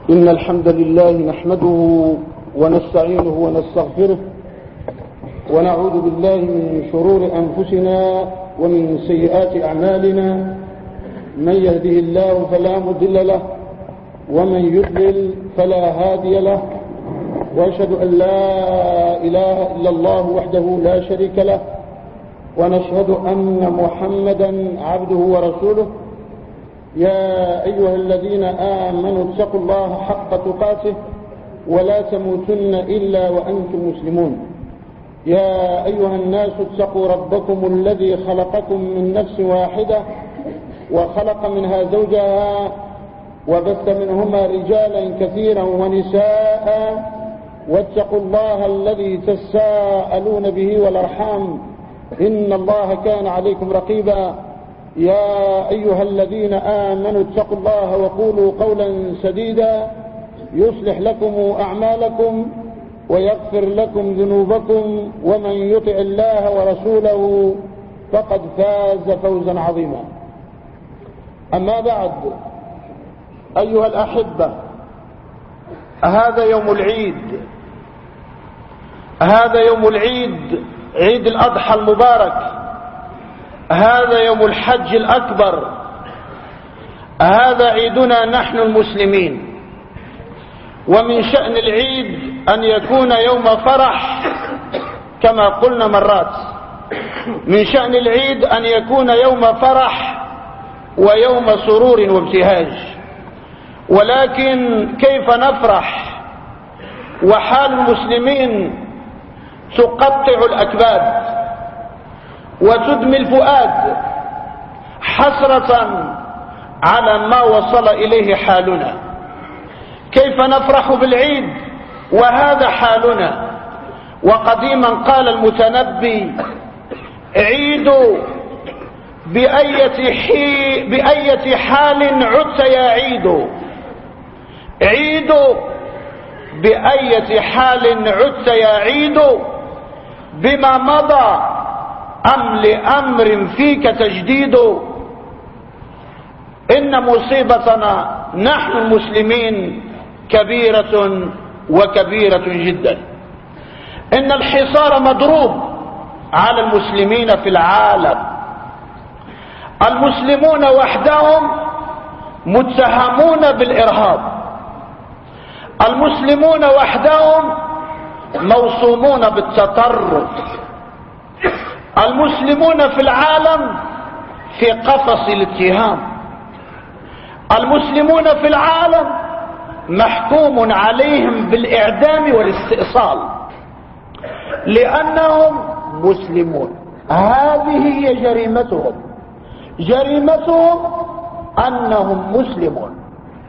إن الحمد لله نحمده ونستعينه ونستغفره ونعوذ بالله من شرور أنفسنا ومن سيئات أعمالنا. من يهده الله فلا مضل له ومن يضلل فلا هادي له، وأشهد أن لا إله إلا الله وحده لا شريك له، ونشهد أن محمدا عبده ورسوله. يا أيها الذين آمنوا اتقوا الله حق تقاته ولا تموتن إلا وأنتم مسلمون. يا أيها الناس اتقوا ربكم الذي خلقكم من نفس واحدة وخلق منها زوجها وبث منهما رجالا كثيرا ونساء، واتقوا الله الذي تساءلون به والأرحام إن الله كان عليكم رقيبا. يا أيها الذين آمنوا اتقوا الله وقولوا قولا سديدا يصلح لكم أعمالكم ويغفر لكم ذنوبكم، ومن يطع الله ورسوله فقد فاز فوزا عظيما. أما بعد، أيها الأحبة، هذا يوم العيد، هذا يوم العيد، عيد الأضحى المبارك، هذا يوم الحج الأكبر، هذا عيدنا نحن المسلمين. ومن شأن العيد أن يكون يوم فرح كما قلنا مرات، من شأن العيد أن يكون يوم فرح ويوم سرور وابتهاج. ولكن كيف نفرح وحال المسلمين تقطع الأكباد وتدمي الفؤاد حسرة على ما وصل إليه حالنا؟ كيف نفرح بالعيد وهذا حالنا؟ وقديما قال المتنبي: عيد بأية حال عدت يا عيد، عيد بأية حال عدت يا عيد، بما مضى أم لأمر فيك تجديد. إن مصيبتنا نحن المسلمين كبيرة وكبيرة جدا. إن الحصار مضروب على المسلمين في العالم. المسلمون وحدهم متهمون بالإرهاب، المسلمون وحدهم موصومون بالتطرف، المسلمون في العالم في قفص الاتهام، المسلمون في العالم محكوم عليهم بالإعدام والاستئصال لأنهم مسلمون. هذه هي جريمتهم، جريمتهم أنهم مسلمون.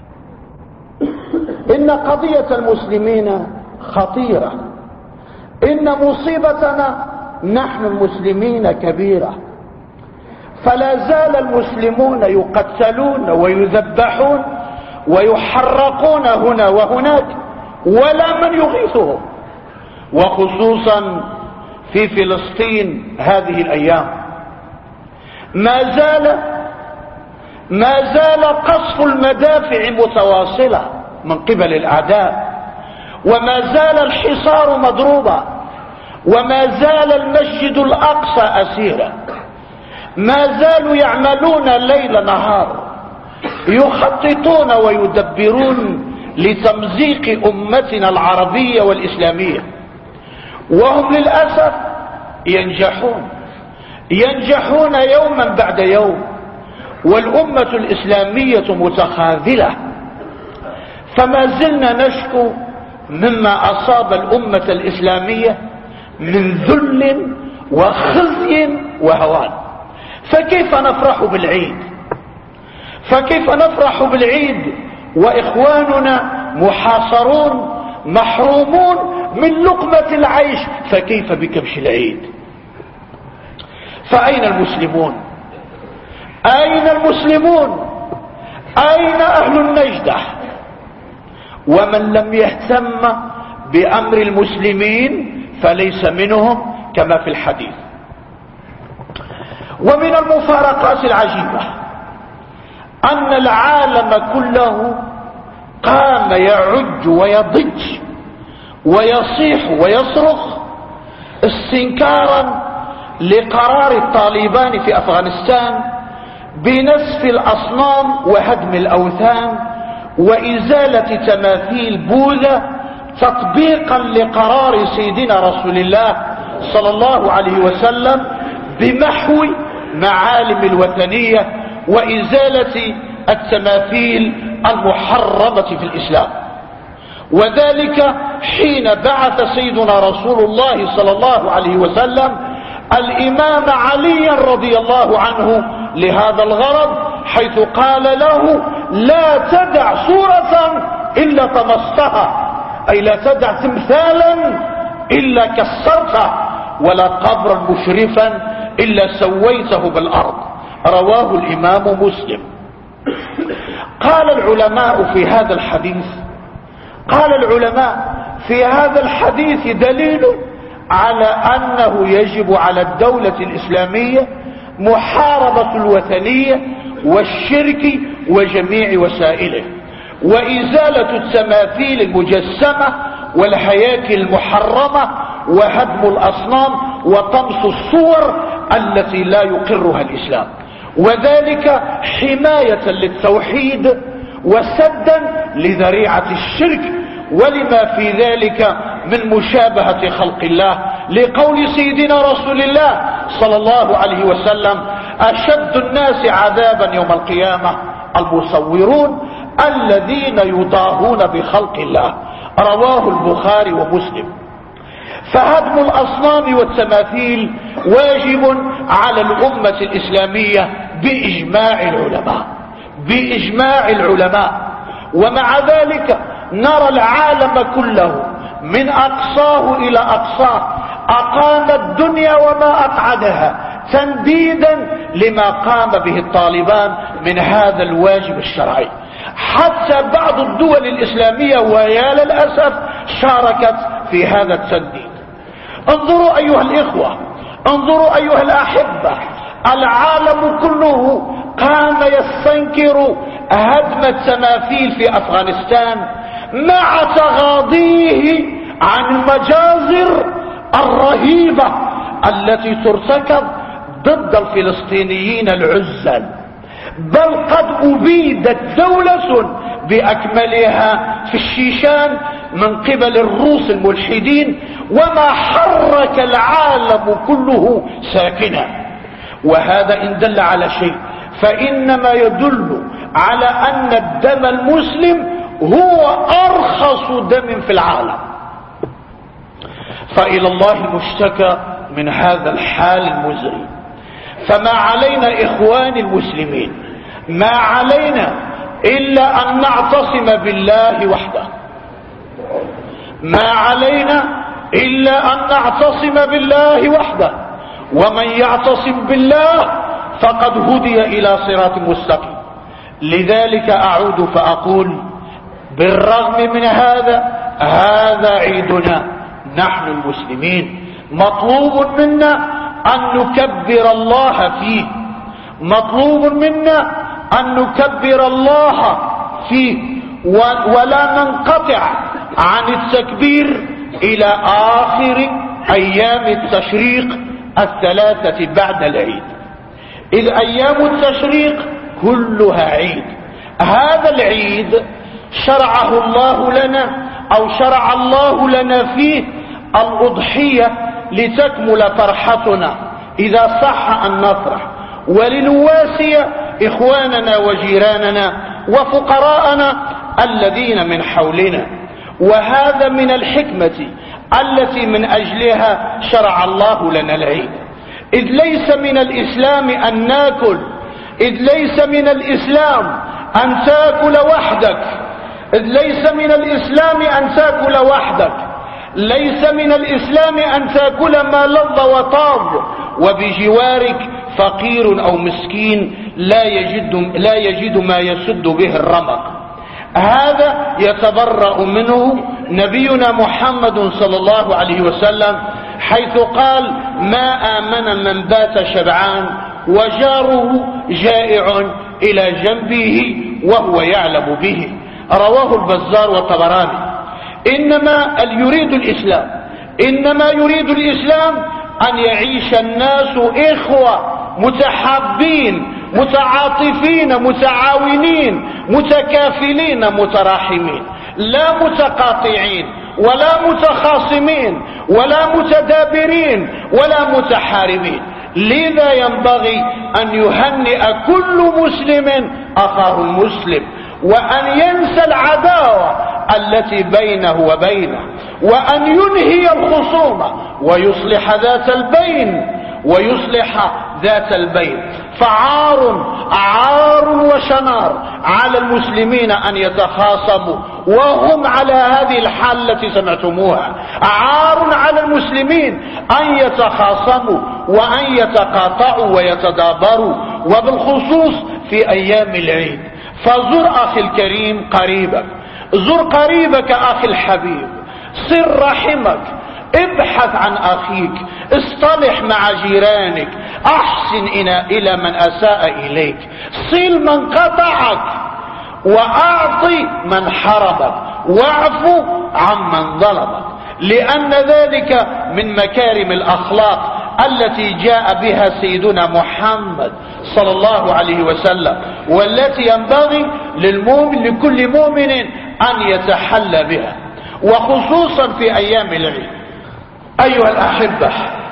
إن قضية المسلمين خطيرة، إن مصيبتنا نحن المسلمين كبيرة. فلا زال المسلمون يقتلون ويذبحون ويحرقون هنا وهناك ولا من يغيثهم، وخصوصا في فلسطين هذه الأيام ما زال قصف المدافع متواصلة من قبل الأعداء، وما زال الحصار مضروبا، وما زال المسجد الأقصى أسيرا، ما زالوا يعملون ليل نهار يخططون ويدبرون لتمزيق أمتنا العربية والإسلامية، وهم للأسف ينجحون يوما بعد يوم، والأمة الإسلامية متخاذلة. فما زلنا نشكو مما أصاب الأمة الإسلامية من ذل وخزي وهوان. فكيف نفرح بالعيد؟ فكيف نفرح بالعيد وإخواننا محاصرون محرومون من لقمة العيش؟ فكيف بكبش العيد؟ فأين المسلمون؟ أين المسلمون؟ أين أهل النجدة؟ ومن لم يهتم بأمر المسلمين فليس منهم كما في الحديث. ومن المفارقات العجيبة أن العالم كله قام قام يعج ويضج ويصيح ويصرخ استنكارا لقرار الطالبان في أفغانستان بنسف الأصنام وهدم الأوثان وإزالة تماثيل بوذا، تطبيقا لقرار سيدنا رسول الله صلى الله عليه وسلم بمحو معالم الوثنية وإزالة التماثيل المحرمة في الإسلام. وذلك حين بعث سيدنا رسول الله صلى الله عليه وسلم الإمام علي رضي الله عنه لهذا الغرض، حيث قال له: لا تدع صورة إلا طمستها، أي لا تدع تمثالا إلا كسرته، ولا قبرا مشرفا إلا سويته بالأرض. رواه الإمام مسلم. قال العلماء في هذا الحديث دليل على أنه يجب على الدولة الإسلامية محاربة الوثنية والشرك وجميع وسائله، وإزالة التماثيل المجسمة والهياكل المحرمة وهدم الأصنام وطمس الصور التي لا يقرها الإسلام، وذلك حماية للتوحيد وسدا لذريعة الشرك ولما في ذلك من مشابهة خلق الله، لقول سيدنا رسول الله صلى الله عليه وسلم: أشد الناس عذابا يوم القيامة المصورون الذين يضاهون بخلق الله. رواه البخاري ومسلم. فهدم الأصنام والتماثيل واجب على الأمة الإسلامية بإجماع العلماء. ومع ذلك نرى العالم كله من أقصاه إلى أقصاه أقام الدنيا وما أقعدها تنديدا لما قام به الطالبان من هذا الواجب الشرعي. حتى بعض الدول الإسلامية ويا للأسف شاركت في هذا التنديد. انظروا أيها الإخوة، انظروا أيها الأحبة، العالم كله قام يستنكر هدم التماثيل في أفغانستان مع تغاضيه عن المجازر الرهيبة التي ترتكب ضد الفلسطينيين العزل، بل قد أبيدت دولة بأكملها في الشيشان من قبل الروس الملحدين، وما حرك العالم كله ساكنا. وهذا إن دل على شيء فإنما يدل على أن الدم المسلم هو أرخص دم في العالم. فإلى الله المشتكى من هذا الحال المزري. فما علينا إخواني المسلمين، ما علينا إلا أن نعتصم بالله وحده، ما علينا إلا أن نعتصم بالله وحده، ومن يعتصم بالله فقد هدي إلى صراط مستقيم. لذلك أعود فأقول: بالرغم من هذا عيدنا نحن المسلمين، مطلوب منا أن نكبر الله فيه، مطلوب منا أن نكبر الله فيه ولا ننقطع عن التكبير إلى آخر أيام التشريق 3 بعد العيد، إذ أيام التشريق كلها عيد. هذا العيد شرعه الله لنا، أو شرع الله لنا فيه الأضحية لتكمل فرحتنا إذا صح أن نفرح، ولنواسي إخواننا وجيراننا وفقراءنا الذين من حولنا. وهذا من الحكمة التي من أجلها شرع الله لنا العيد، إذ ليس من الإسلام أن ناكل، إذ ليس من الإسلام أن تاكل وحدك، إذ ليس من الإسلام أن تاكل وحدك، ليس من الإسلام أن تاكل ما لظ وطاب وبجوارك فقير أو مسكين لا يجد ما يسد به الرمق. هذا يتبرأ منه نبينا محمد صلى الله عليه وسلم، حيث قال: ما آمن من بات شبعان وجاره جائع إلى جنبه وهو يعلم به. رواه البزار والطبراني. إنما يريد الإسلام أن يعيش الناس إخوة متحابين متعاطفين متعاونين متكافلين متراحمين، لا متقاطعين ولا متخاصمين ولا متدابرين ولا متحاربين. لذا ينبغي أن يهنئ كل مسلم أخاه المسلم، وأن ينسى العداوة التي بينه وبينه، وأن ينهي الخصومة ويصلح ذات البين. عار وشنار على المسلمين أن يتخاصموا وهم على هذه الحالة التي سمعتموها. عار على المسلمين أن يتخاصموا وأن يتقاطعوا ويتدابروا، وبالخصوص في أيام العيد. فزر أخي الكريم قريبك، زر قريبك أخي الحبيب، صل رحمك، ابحث عن أخيك، اصطلح مع جيرانك، أحسن إلى من أساء إليك، صل من قطعك، وأعطي من حرمك، واعفو عمن ظلمك، لأن ذلك من مكارم الأخلاق التي جاء بها سيدنا محمد صلى الله عليه وسلم، والتي ينبغي لكل مؤمن أن يتحلى بها، وخصوصا في أيام العيد. أيها الأحبة،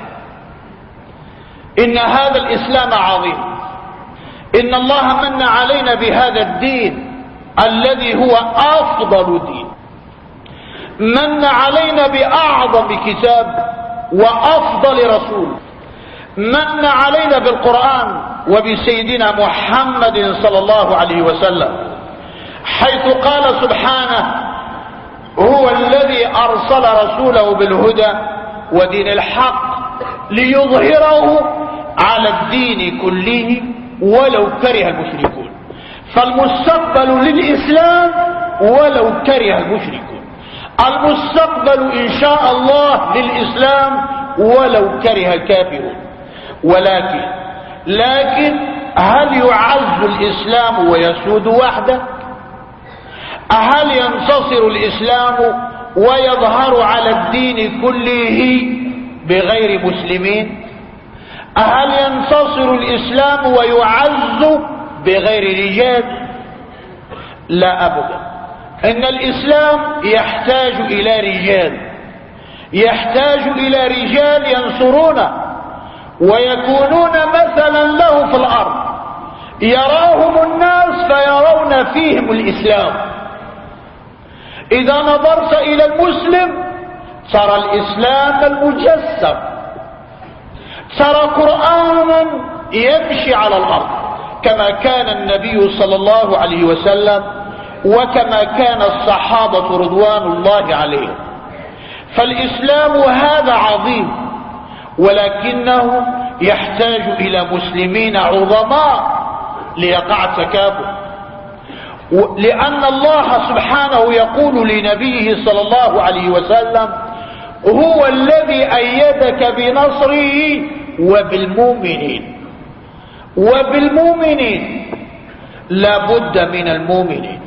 إن هذا الإسلام عظيم، إن الله من علينا بهذا الدين الذي هو أفضل دين، من علينا بأعظم كتاب وأفضل رسول، من علينا بالقرآن وبسيدنا محمد صلى الله عليه وسلم، حيث قال سبحانه: هو الذي أرسل رسوله بالهدى ودين الحق ليظهره على الدين كله ولو كره المشركون. فالمستقبل للإسلام ولو كره المشركون، المستقبل إن شاء الله للإسلام ولو كره الكافرون. لكن هل يعز الإسلام ويسود وحده؟ هل ينتصر الإسلام ويظهر على الدين كله بغير مسلمين؟ هل ينتصر الإسلام ويعز بغير رجال؟ لا أبدا. إن الإسلام يحتاج إلى رجال ينصرونه ويكونون مثلا له في الأرض، يراهم الناس فيرون فيهم الإسلام. إذا نظرت إلى المسلم ترى الإسلام المجسم، ترى قرآنا يمشي على الأرض كما كان النبي صلى الله عليه وسلم وكما كان الصحابة رضوان الله عليهم. فالإسلام هذا عظيم، ولكنه يحتاج إلى مسلمين عظماء ليقع التكافؤ، لأن الله سبحانه يقول لنبيه صلى الله عليه وسلم: هو الذي أيدك بنصره وبالمؤمنين لا بد من المؤمنين.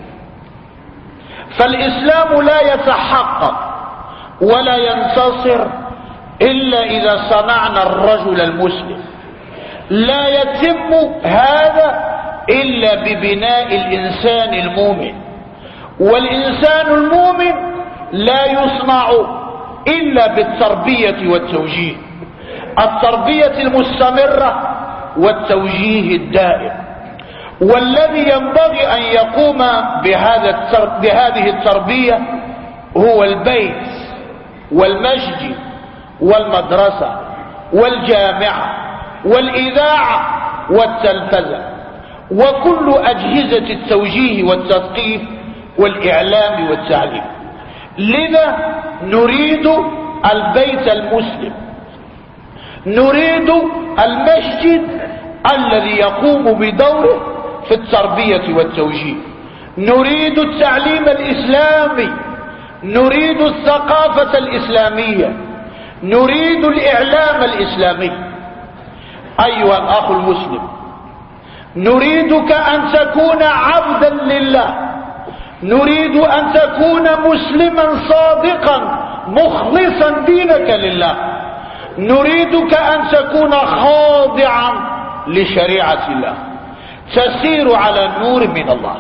فالإسلام لا يتحقق ولا ينتصر إلا إذا صنعنا الرجل المسلم. لا يتم هذا إلا ببناء الإنسان المؤمن، والإنسان المؤمن لا يصنع إلا بالتربية والتوجيه، التربية المستمرة والتوجيه الدائم. والذي ينبغي أن يقوم بهذه التربية هو البيت والمسجد والمدرسة والجامعة والإذاعة والتلفزة وكل أجهزة التوجيه والتثقيف والإعلام والتعليم. لذا نريد البيت المسلم، نريد المسجد الذي يقوم بدوره في التربية والتوجيه، نريد التعليم الإسلامي، نريد الثقافة الإسلامية، نريد الإعلام الإسلامي. أيها الأخ المسلم، نريدك أن تكون عبدا لله نريد أن تكون مسلما صادقا مخلصا دينك لله، نريدك أن تكون خاضعا لشريعة الله، تسير على نور من الله،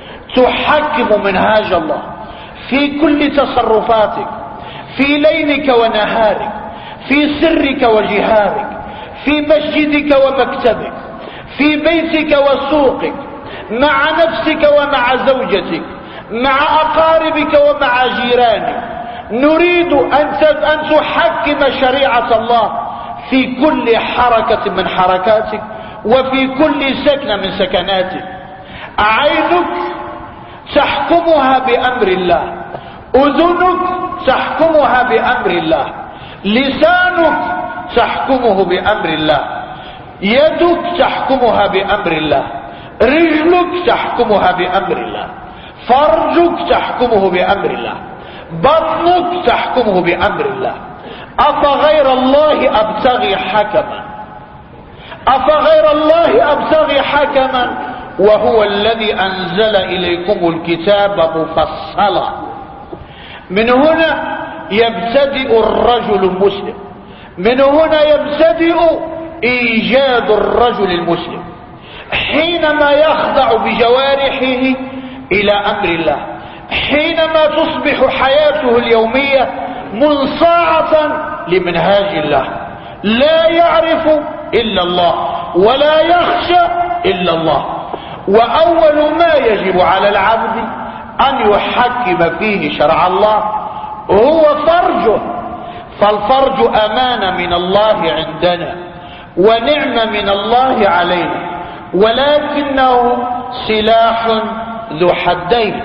تحكم منهاج الله في كل تصرفاتك، في ليلك ونهارك، في سرك وجهارك، في مسجدك ومكتبك، في بيتك وسوقك، مع نفسك ومع زوجتك، مع أقاربك ومع جيرانك. نريد أن تحكم شريعة الله في كل حركة من حركاتك وفي كل سكنة من سكناتك. عينك تحكمها بأمر الله، أذنك تحكمها بأمر الله، لسانك تحكمه بأمر الله، يدك تحكمها بأمر الله، رجلك تحكمها بأمر الله، فرجك تحكمه بأمر الله، بطنك تحكمه بأمر الله. أفغير الله أبتغي حكما، أفغير الله أبتغي حكما وهو الذي أنزل إليكم الكتاب مفصلا. من هنا يبتدئ الرجل المسلم، من هنا يبتدئ إيجاد الرجل المسلم، حينما يخضع بجوارحه إلى أمر الله، حينما تصبح حياته اليومية منصاعة لمنهاج الله، لا يعرف إلا الله ولا يخشى إلا الله. وأول ما يجب على العبد أن يحكم فيه شرع الله هو فرجه، فالفرج أمانة من الله عندنا ونعمة من الله علينا، ولكنه سلاح ذو حدين،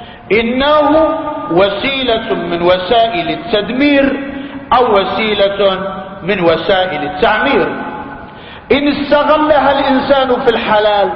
إنه وسيلة من وسائل التدمير أو وسيلة من وسائل التعمير. إن استغلها الإنسان في الحلال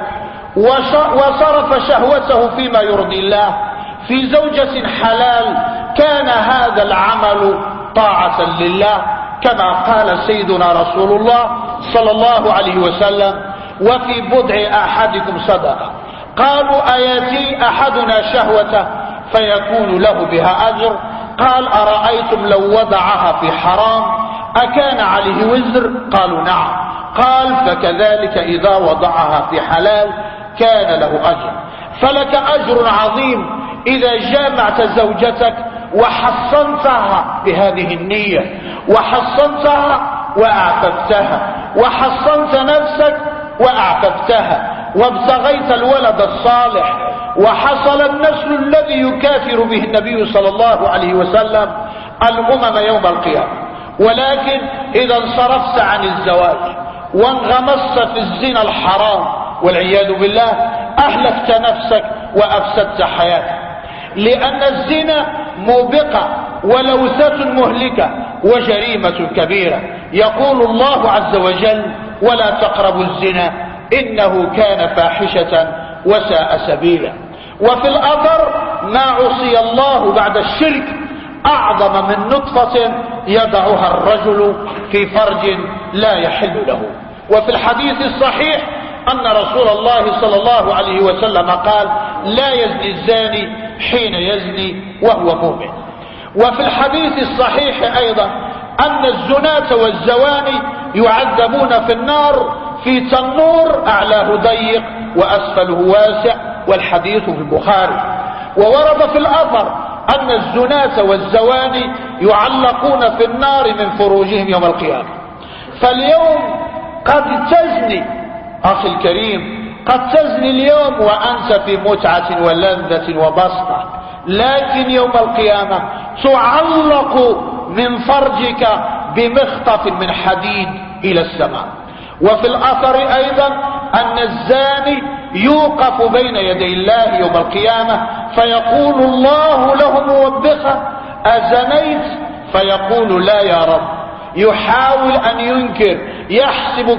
وصرف شهوته فيما يرضي الله في زوجة حلال كان هذا العمل طاعة لله، كما قال سيدنا رسول الله صلى الله عليه وسلم: وفي بضع أحدكم صدقة. قالوا: أياتي أحدنا شهوته فيكون له بها أجر؟ قال: أرأيتم لو وضعها في حرام أكان عليه وزر؟ قالوا: نعم. قال: فكذلك إذا وضعها في حلال كان له أجر. فلك أجر عظيم إذا جامعت زوجتك وحصنتها بهذه النية، وحصنتها وأعففتها، وحصنت نفسك وأعففتها، وابتغيت الولد الصالح، وحصل النسل الذي يكافر به النبي صلى الله عليه وسلم الأمم يوم القيامة. ولكن إذا انصرفت عن الزواج وانغمست في الزنا الحرام والعياذ بالله أهلكت نفسك وأفسدت حياتك، لأن الزنا موبقة ولوثة مهلكة وجريمة كبيرة. يقول الله عز وجل: ولا تقربوا الزنا إنه كان فاحشة وساء سبيلا. وفي الأثر: ما عصي الله بعد الشرك أعظم من نطفة يضعها الرجل في فرج لا يحل له. وفي الحديث الصحيح أن رسول الله صلى الله عليه وسلم قال: لا يزني الزاني حين يزني وهو مؤمن. وفي الحديث الصحيح أيضا أن الزناة والزواني يعذبون في النار في تنور أعلاه ضيق وأسفله واسع، والحديث في البخاري. وورد في الأثر أن الزناة والزواني يعلقون في النار من فروجهم يوم القيامة. فاليوم قد تزني أخي الكريم، قد تزني اليوم وأنت في متعة ولذة وبسطة، لكن يوم القيامة تعلق من فرجك بمخطف من حديد إلى السماء. وفي الأثر أيضا أن الزاني يوقف بين يدي الله يوم القيامة فيقول الله له موبخا: أزنيت؟ فيقول: لا يا رب. يحاول أن ينكر، يحسب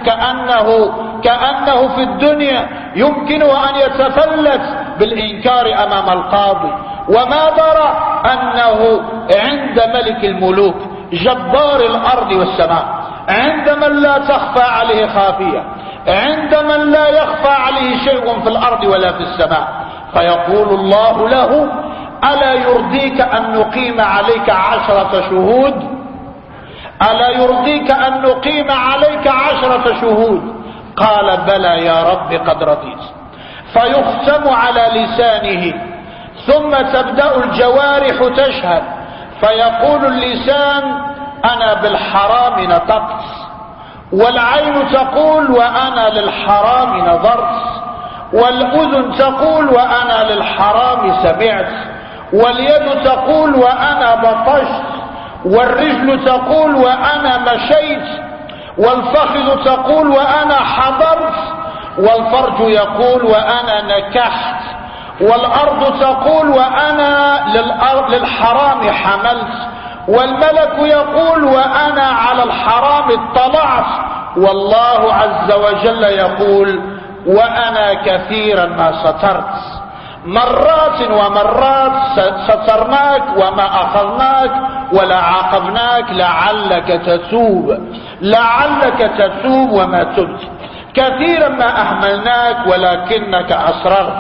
كأنه في الدنيا يمكنه أن يتفلت بالإنكار أمام القاضي، وما درى أنه عند ملك الملوك جبار الأرض والسماء، عند من لا تخفى عليه خافية، عند من لا يخفى عليه شيء في الأرض ولا في السماء. فيقول الله له: ألا يرضيك أن نقيم عليك 10 شهود؟ ألا يرضيك أن نقيم عليك 10 شهود؟ قال: بلى يا رب قد رضيت. فيختم على لسانه، ثم تبدأ الجوارح تشهد، فيقول اللسان: أنا بالحرام نطقت، والعين تقول: وأنا للحرام نظرت، والأذن تقول: وأنا للحرام سمعت، واليد تقول: وأنا بطشت، والرجل تقول: وأنا مشيت، والفخذ تقول: وأنا حضرت، والفرج يقول: وأنا نكحت، والأرض تقول: وأنا للحرام حملت، والملك يقول: وأنا على الحرام اطلعت، والله عز وجل يقول: وأنا كثيرا ما سترت. مرات ومرات سترناك وما أخذناك ولا عاقبناك لعلك تتوب، لعلك تتوب وما تبت. كثيرا ما أهملناك ولكنك أصررت.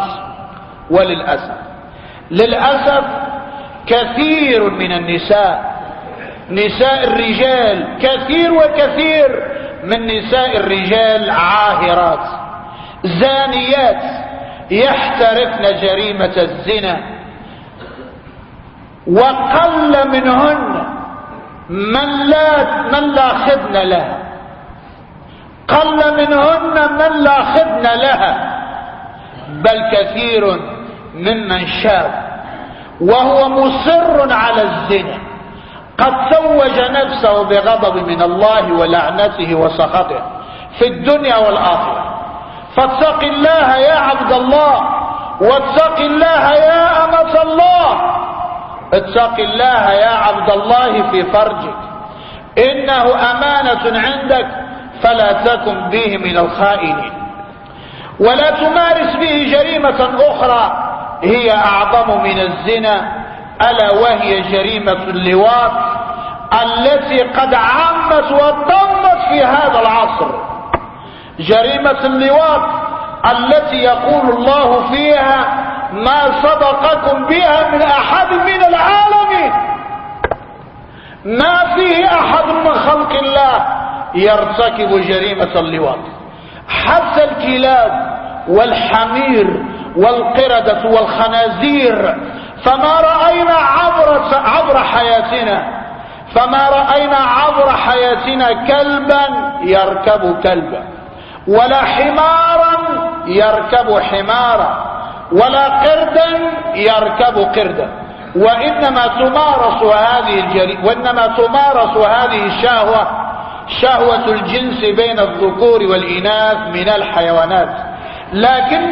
للأسف كثير من النساء، نساء الرجال، كثير وكثير من نساء الرجال عاهرات زانيات يحترفن جريمة الزنا، وقل منهن من لا خدن لها، قل منهن من لا خدن لها، بل كثير ممن شاب وهو مصر على الزنا قد توج نفسه بغضب من الله ولعنته وسخطه في الدنيا والآخرة. فاتق الله يا عبد الله، واتق الله يا أمة الله، اتق الله يا عبد الله في فرجك، إنه أمانة عندك، فلا تكن به من الخائنين، ولا تمارس به جريمة أخرى هي أعظم من الزنا، ألا وهي جريمة اللواط التي قد عمت وطمت في هذا العصر. جريمة اللواط التي يقول الله فيها: ما سبقكم بها من أحد من العالمين، ما فيه أحد من خلق الله يرتكب جريمة اللواط. حتى الكلاب والحمير والقردة والخنازير، فما رأينا عبر حياتنا كلبا يركب كلبا، ولا حمارا يركب حمارا، ولا قردا يركب قردا، وإنما تمارس هذه الشهوة، شهوة الجنس بين الذكور والإناث من الحيوانات. لكن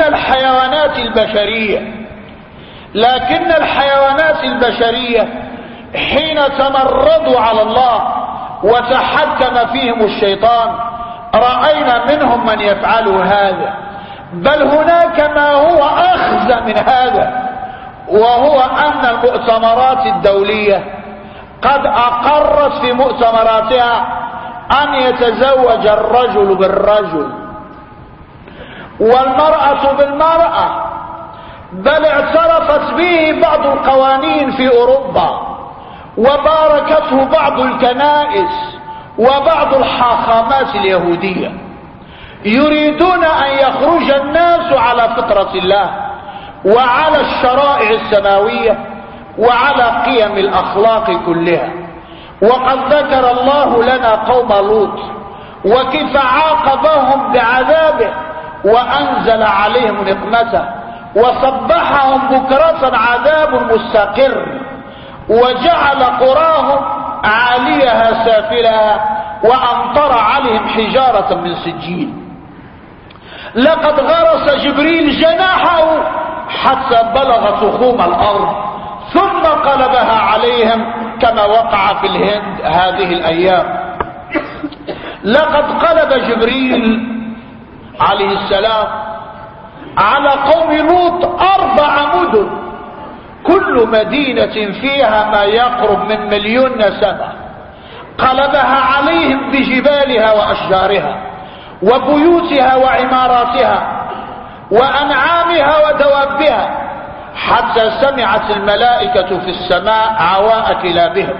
الحيوانات البشرية حين تمردوا على الله وتحكم فيهم الشيطان رأينا منهم من يفعل هذا، بل هناك ما هو أخزى من هذا، وهو أن المؤتمرات الدولية قد أقرت في مؤتمراتها أن يتزوج الرجل بالرجل والمرأة بالمرأة، بل اعترفت به بعض القوانين في أوروبا، وباركته بعض الكنائس وبعض الحاخامات اليهودية. يريدون أن يخرج الناس على فطرة الله وعلى الشرائع السماوية وعلى قيم الأخلاق كلها. وقد ذكر الله لنا قوم لوط وكيف عاقبهم بعذابه وأنزل عليهم نقمته، وصبحهم بكرة عذاب مستقر، وجعل قراهم عاليها سافلها، وأمطر عليهم حجارة من سجيل. لقد غرس جبريل جناحه حتى بلغ تخوم الأرض، ثم قلبها عليهم كما وقع في الهند هذه الأيام. لقد قلب جبريل عليه السلام على قوم لوط 4 مدن، كل مدينة فيها ما يقرب من 1,000,000 نسمة، قلبها عليهم بجبالها وأشجارها وبيوتها وعماراتها وأنعامها ودوابها، حتى سمعت الملائكة في السماء عواء كلابهم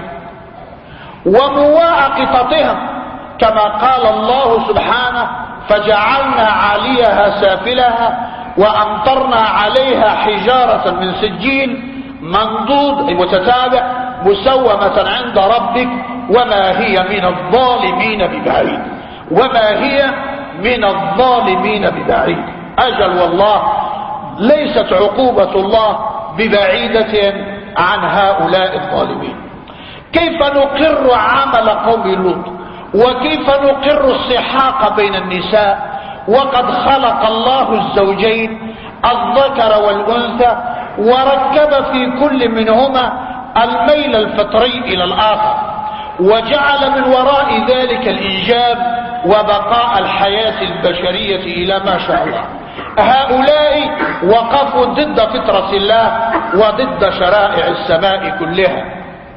ومواء قططهم، كما قال الله سبحانه: فجعلنا عاليها سافلها وأمطرنا عليها حجارة من سجيل منضود متتابع مسومة عند ربك وما هي من الظالمين ببعيد. وما هي من الظالمين ببعيد. أجل والله ليست عقوبة الله ببعيدة عن هؤلاء الظالمين. كيف نقر عمل قوم لوط؟ وكيف نقر السحاق بين النساء وقد خلق الله الزوجين الذكر والأنثى وركب في كل منهما الميل الفطري إلى الآخر، وجعل من وراء ذلك الإنجاب وبقاء الحياة البشرية إلى ما شاء الله. هؤلاء وقفوا ضد فطرة الله وضد شرائع السماء كلها.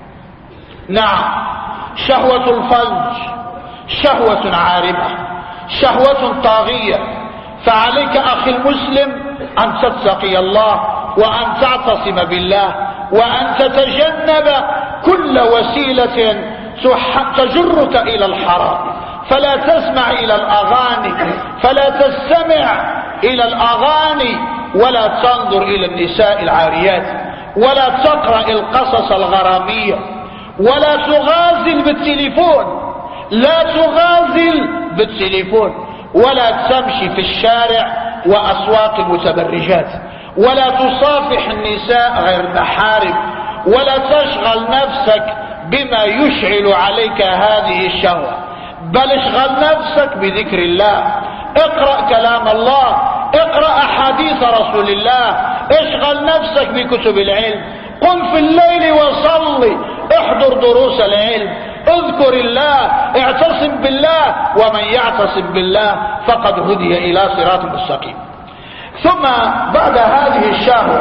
نعم، شهوة الفرج شهوة عارمة، شهوة طاغية، فعليك أخي المسلم أن تتقي الله وأن تعتصم بالله وأن تتجنب كل وسيلة تجرك إلى الحرام. فلا تسمع إلى الأغاني، فلا تستمع إلى الأغاني، ولا تنظر إلى النساء العاريات، ولا تقرأ القصص الغرامية، ولا تغازل بالتليفون، لا تغازل بالتليفون، ولا تمشي في الشارع وأسواق المتبرجات، ولا تصافح النساء غير المحارم، ولا تشغل نفسك بما يشعل عليك هذه الشهوة، بل اشغل نفسك بذكر الله. اقرأ كلام الله، اقرأ أحاديث رسول الله، اشغل نفسك بكتب العلم، قم في الليل وصلي، احضر دروس العلم، اذكر الله، اعتصم بالله، ومن يعتصم بالله فقد هدي إلى صراط مستقيم. ثم بعد هذه الشهوة،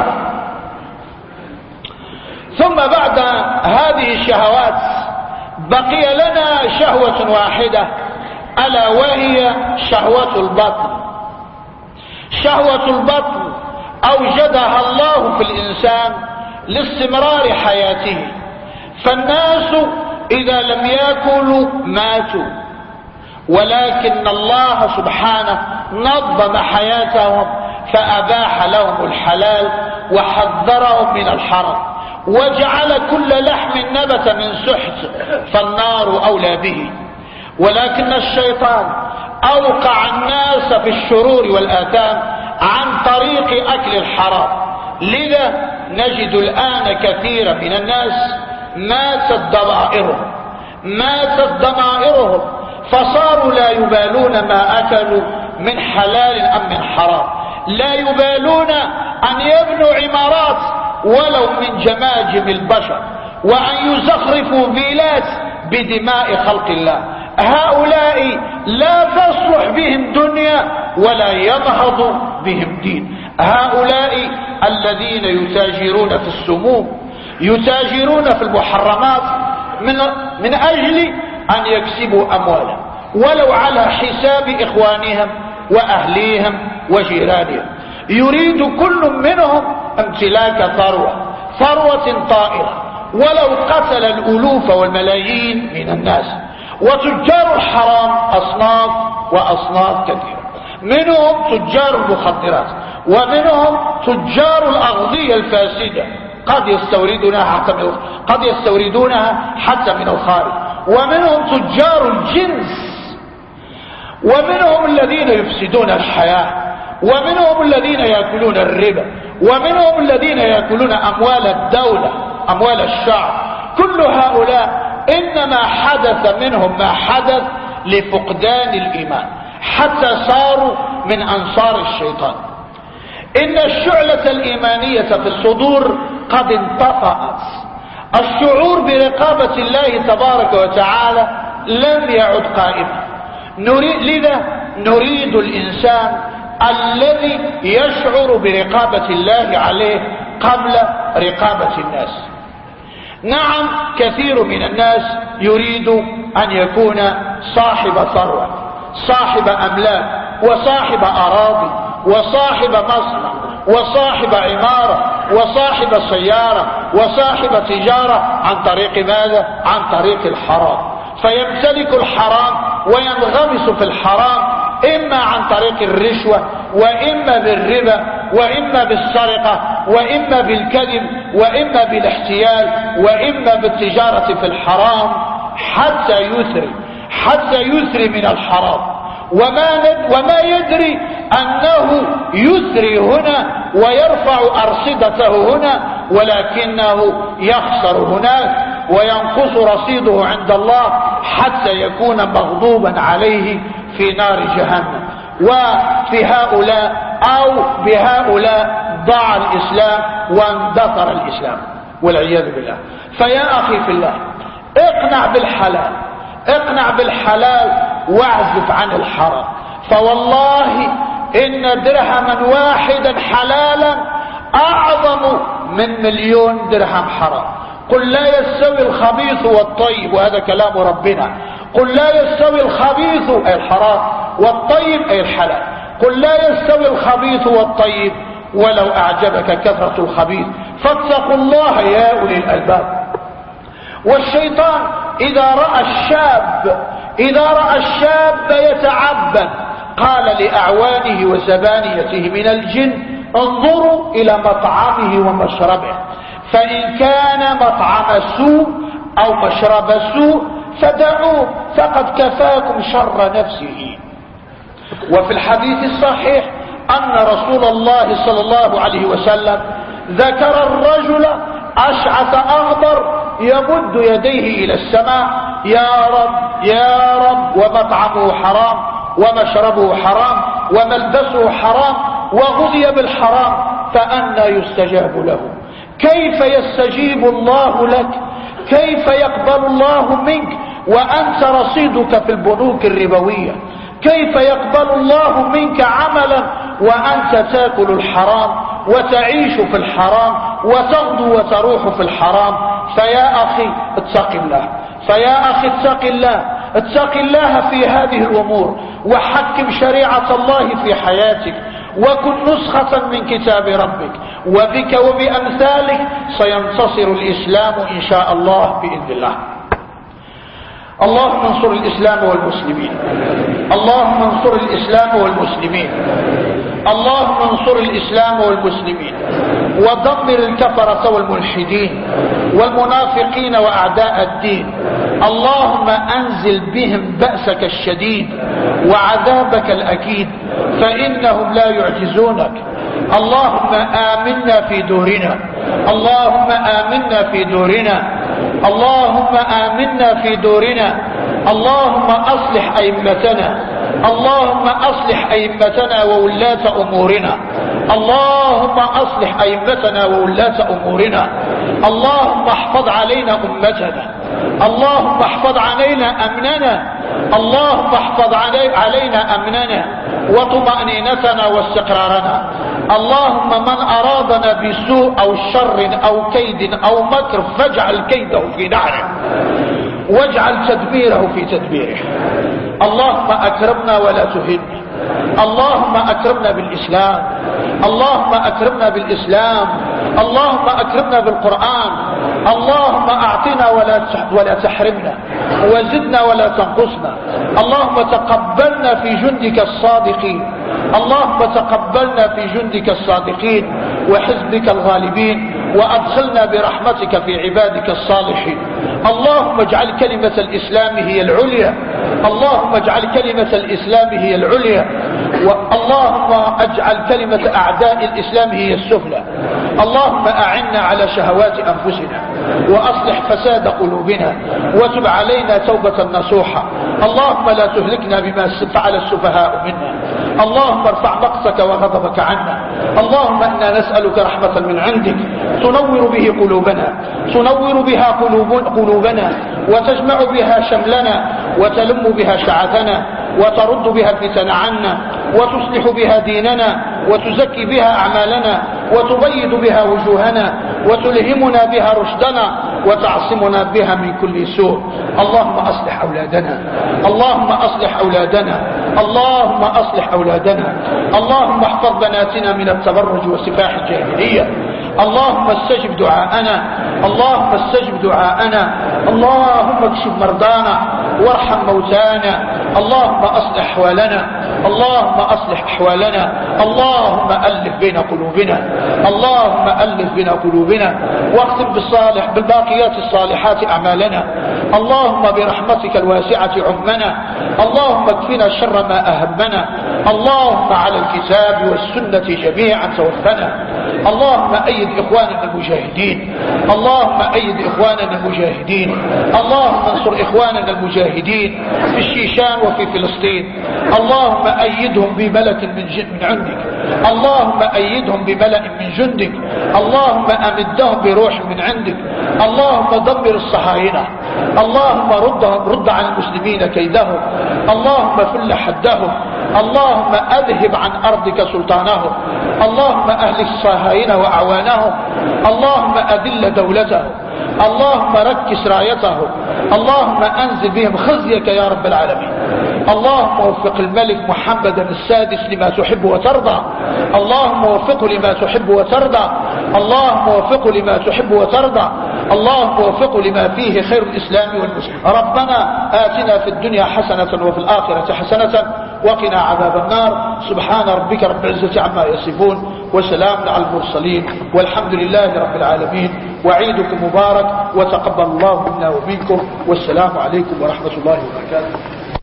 ثم بعد هذه الشهوات بقي لنا شهوة واحدة، ألا وهي شهوة البطن. شهوة البطن أوجدها الله في الإنسان لاستمرار حياته، فالناس إذا لم يأكلوا ماتوا، ولكن الله سبحانه نظم حياتهم فأباح لهم الحلال وحذرهم من الحرام، وجعل كل لحم نبت من سحت فالنار أولى به. ولكن الشيطان أوقع الناس في الشرور والآثام عن طريق أكل الحرام، لذا نجد الآن كثيرا من الناس ماتت ضمائرهم فصاروا لا يبالون ما أكلوا من حلال أم من حرام، لا يبالون أن يبنوا عمارات ولو من جماجم البشر، وأن يزخرفوا فيلات بدماء خلق الله. هؤلاء لا تصلح بهم دنيا ولا ينهض بهم دين. هؤلاء الذين يتاجرون في السموم، يتاجرون في المحرمات من أجل أن يكسبوا أموالا ولو على حساب إخوانهم وأهليهم وجيرانهم. يريد كل منهم امتلاك ثروة طائرة ولو قتل الألوف والملايين من الناس. وتجار الحرام أصناف وأصناف كثيرة، منهم تجار المخدرات، ومنهم تجار الأغذية الفاسدة قد يستوردونها حتى من الخارج، ومنهم تجار الجنس، ومنهم الذين يفسدون الحياة، ومنهم الذين يأكلون الربا، ومنهم الذين يأكلون أموال الدولة، أموال الشعب. كل هؤلاء إنما حدث منهم ما حدث لفقدان الإيمان، حتى صاروا من أنصار الشيطان. إن الشعلة الإيمانية في الصدور قد انطفأت، الشعور برقابة الله تبارك وتعالى لم يعد قائما. لذا نريد الإنسان الذي يشعر برقابة الله عليه قبل رقابة الناس. نعم، كثير من الناس يريد أن يكون صاحب ثروة، صاحب أملاك، وصاحب أراضي، وصاحب مصنع، وصاحب عمارة، وصاحب سيارة وصاحب تجارة عن طريق ماذا؟ عن طريق الحرام، فيمتلك الحرام وينغمس في الحرام، إما عن طريق الرشوة وإما بالربا وإما بالسرقة وإما بالكذب وإما بالاحتيال وإما بالتجارة في الحرام حتى يثري من الحرام، وما يدري أنه يثري هنا ويرفع أرصدته هنا، ولكنه يخسر هناك وينقص رصيده عند الله حتى يكون مغضوبا عليه في نار جهنم. وفي هؤلاء أو بهؤلاء ضاع الإسلام واندثر الإسلام والعياذ بالله. فيا أخي في الله، اقنع بالحلال واعزف عن الحرام، فوالله إن درهما واحدا حلالا أعظم من 1,000,000 درهم حرام. قل لا يستوي الخبيث والطيب، وهذا كلام ربنا. قل لا يستوي الخبيث أي الحرام والطيب أي الحلال. قل لا يستوي الخبيث والطيب ولو أعجبك كثرة الخبيث، فاتقوا الله يا أولي الألباب. والشيطان إذا رأى الشاب يتعبد قال لأعوانه وزبانيته من الجن: انظروا إلى مطعمه ومشربه، فإن كان مطعم سوء أو مشرب سوء فدعوه، فقد كفاكم شر نفسه. وفي الحديث الصحيح أن رسول الله صلى الله عليه وسلم ذكر الرجل أشعث أغبر يمد يديه إلى السماء: يا رب يا رب، ومطعمه حرام ومشربه حرام وملبسه حرام وغذي بالحرام، فأنى يستجاب له؟ كيف يستجيب الله لك؟ كيف يقبل الله منك وأنت رصيدك في البنوك الربوية؟ كيف يقبل الله منك عملا وأنت تأكل الحرام وتعيش في الحرام وتغدو وتروح في الحرام؟ فيا أخي اتق الله، فيا أخي اتق الله في هذه الأمور، وحكم شريعة الله في حياتك، وكن نسخة من كتاب ربك، وبك وبأمثالك سينتصر الإسلام إن شاء الله بإذن الله. اللهم انصر الإسلام والمسلمين، اللهم انصر الإسلام والمسلمين، اللهم انصر الإسلام والمسلمين، ودمر الكفرة والملحدين والمنافقين وأعداء الدين. اللهم أنزل بهم بأسك الشديد وعذابك الأكيد، فإنهم لا يعجزونك. اللهم آمنا في دورنا، اللهم آمنا في دورنا، اللهم آمنا في دورنا. اللهم أصلح أئمتنا، اللهم أصلح أئمتنا وولاة أمورنا، اللهم أصلح أئمتنا وولاة أمورنا. اللهم احفظ علينا أمتنا، اللهم احفظ علينا أمننا، اللهم احفظ علينا أمننا وطمأنينتنا واستقرارنا. اللهم من أرادنا بسوء أو شر أو كيد أو مكر فاجعل كيده في نحره واجعل تدبيره في تدبيره. اللهم أكرمنا ولا تهنا، اللهم أكرمنا بالإسلام، اللهم أكرمنا بالإسلام، اللهم أكرمنا بالقرآن، اللهم أعطنا ولا تحرمنا، وزدنا ولا تنقصنا. اللهم تقبلنا في جندك الصادقين، اللهم تقبلنا في جندك الصادقين وحزبك الغالبين، وأدخلنا برحمتك في عبادك الصالحين. اللهم اجعل كلمة الإسلام هي العليا، اللهم اجعل كلمة الإسلام هي العليا، اللهم اجعل كلمة أعداء الإسلام هي السفلى. اللهم أعنا على شهوات أنفسنا، وأصلح فساد قلوبنا، وتب علينا توبة نصوحة. اللهم لا تهلكنا بما فعل السفهاء منا، اللهم ارفع مقتك وغضبك عنا. اللهم إنا نسألك رحمة من عندك تنور به قلوبنا، تنور بها قلوبنا، وتجمع بها شملنا، وتلم بها شعثنا، وترد بها الفتن عنا، وتصلح بها ديننا، وتزكي بها أعمالنا، وتبيض بها وجوهنا، وتلهمنا بها رشدنا، وتعصمنا بها من كل سوء. اللهم أصلح أولادنا، اللهم أصلح أولادنا، اللهم أصلح أولادنا. اللهم احفظ بناتنا من التبرج وسفاح الجاهلية، اللهم استجب دعاءنا، اللهم استجب دعاءنا، اللهم اكشف مرضانا وارحم موتانا، اللهم أصلح أحوالنا، اللهم أصلح أحوالنا، اللهم ألف بين قلوبنا، اللهم ألف بين قلوبنا، واختم بالباقيات الصالحات أعمالنا، اللهم برحمتك الواسعة عمنا، اللهم اكفنا شر ما أهمنا، اللهم على الكتاب والسنة جميعا توفنا، اللهم أيد إخواننا المجاهدين، اللهم أيد إخواننا المجاهدين، اللهم انصر إخواننا المجاهدين في الشيشان وفي فلسطين، اللهم أيدهم بملك من عندك، اللهم أيدهم بملأ من جندك، اللهم أمدهم بروح من عندك، اللهم دمر الصهاينة، اللهم رد عن المسلمين كيدهم، اللهم فل حدهم، اللهم أذهب عن أرضك سلطانهم، اللهم أهلك الصهاينة وأعوانهم، اللهم أذل دولتهم، اللهم ركس رايتهم، اللهم أنزل بهم خزيك يا رب العالمين، اللهم وفق الملك محمد السادس لما تحب وترضى، اللهم وفقه لما تحب وترضى، اللهم وفقه لما تحب وترضى، اللهم وفقه لما فيه خير الإسلام والمسلمين. ربنا آتنا في الدنيا حسنة وفي الآخرة حسنة وقنا عذاب النار. سبحان ربك رب العزة عما يصفون وسلام على المرسلين والحمد لله رب العالمين. وعيدكم مبارك وتقبل الله منا ومنكم، والسلام عليكم ورحمة الله وبركاته.